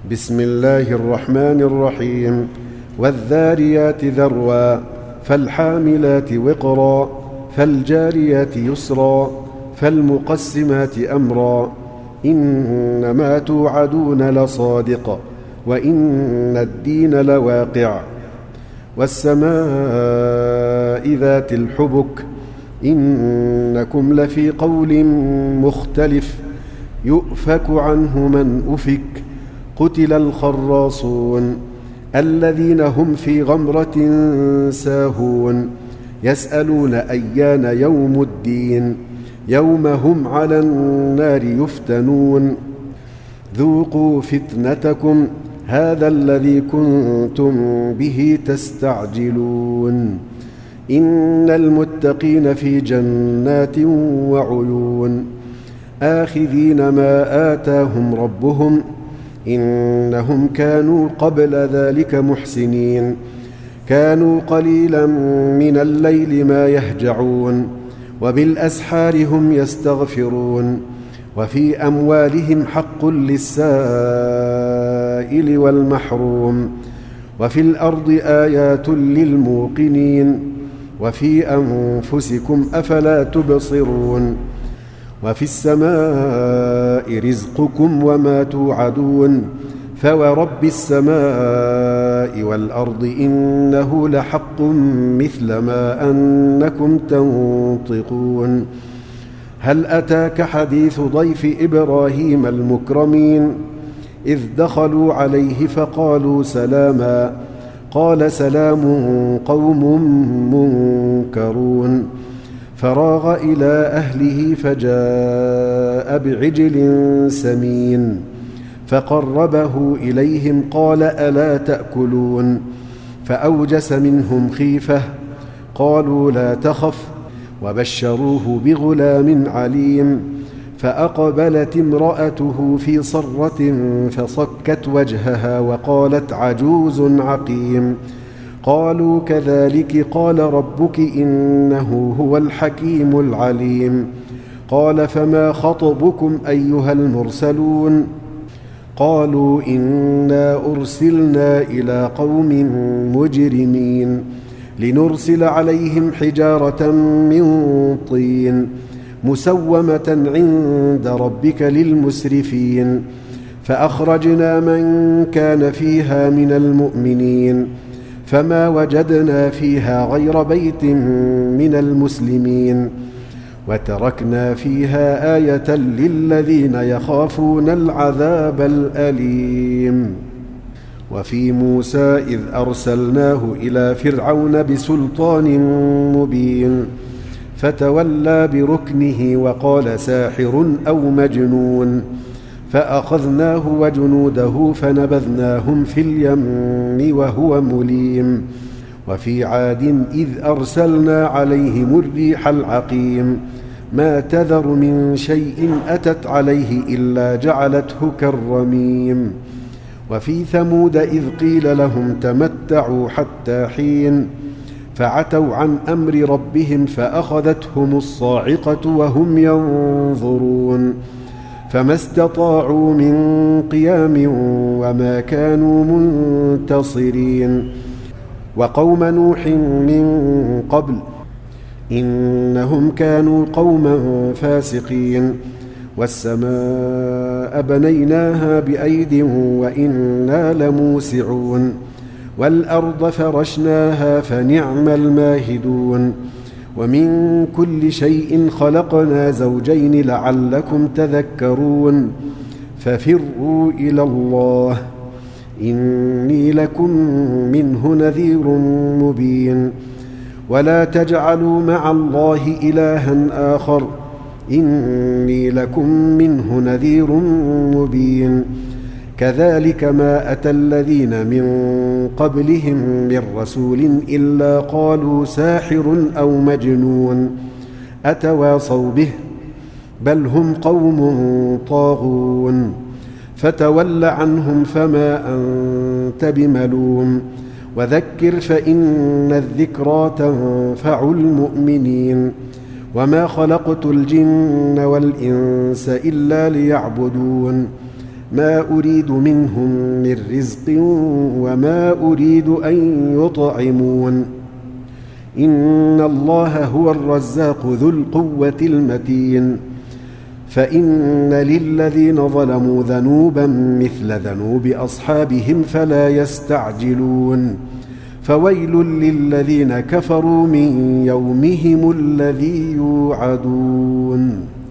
بسم الله الرحمن الرحيم. والذاريات ذروا فالحاملات وقرا فالجاريات يسرا فالمقسمات أمرا إنما توعدون لصادق وإن الدين لواقع والسماء ذات الحبك إنكم لفي قول مختلف يؤفك عنه من أفك قتل الخراصون الذين هم في غمرة ساهون يسألون أيان يوم الدين يوم هم على النار يفتنون ذوقوا فتنتكم هذا الذي كنتم به تستعجلون إن المتقين في جنات وعيون آخذين ما آتاهم ربهم إنهم كانوا قبل ذلك محسنين كانوا قليلا من الليل ما يهجعون وبالأسحار هم يستغفرون وفي أموالهم حق للسائل والمحروم وفي الأرض آيات للموقنين وفي أنفسكم أفلا تبصرون وفي السماء رزقكم وما توعدون فورب السماء والأرض إنه لحق مثل ما أنكم تنطقون هل أتاك حديث ضيف إبراهيم المكرمين إذ دخلوا عليه فقالوا سلاما قال سلام قوم منكرون فراغ إلى أهله فجاء بعجل سمين فقربه إليهم قال ألا تأكلون فأوجس منهم خيفة قالوا لا تخف وبشروه بغلام عليم فأقبلت امرأته في صرة فصكت وجهها وقالت عجوز عقيم قالوا كذلك قال ربك إنه هو الحكيم العليم قال فما خطبكم أيها المرسلون قالوا إنا أرسلنا إلى قوم مجرمين لنرسل عليهم حجارة من طين مسومة عند ربك للمسرفين فأخرجنا من كان فيها من المؤمنين فما وجدنا فيها غير بيت من المسلمين وتركنا فيها آية للذين يخافون العذاب الأليم وفي موسى إذ أرسلناه إلى فرعون بسلطان مبين فتولى بركنه وقال ساحر أو مجنون فأخذناه وجنوده فنبذناهم في اليم وهو مليم وفي عاد إذ أرسلنا عليهم الريح العقيم ما تذر من شيء أتت عليه إلا جعلته كالرميم وفي ثمود إذ قيل لهم تمتعوا حتى حين فعتوا عن أمر ربهم فأخذتهم الصاعقة وهم ينظرون فما استطاعوا من قيام وما كانوا منتصرين وقوم نوح من قبل إنهم كانوا قوما فاسقين والسماء بنيناها بأيد وإنا لموسعون والأرض فرشناها فنعم الماهدون ومن كل شيء خلقنا زوجين لعلكم تذكرون ففروا إلى الله إني لكم منه نذير مبين ولا تجعلوا مع الله إلها آخر إني لكم منه نذير مبين كذلك ما أتى الذين من قبلهم من رسول إلا قالوا ساحر أو مجنون أتواصوا به بل هم قوم طاغون فتول عنهم فما أنت بملوم وذكر فإن الذكرى تنفع المؤمنين وما خلقت الجن والإنس إلا ليعبدون ما أريد منهم من رزق وما أريد أن يطعمون إن الله هو الرزاق ذو القوة المتين فإن للذين ظلموا ذنوبا مثل ذنوب أصحابهم فلا يستعجلون فويل للذين كفروا من يومهم الذي يوعدون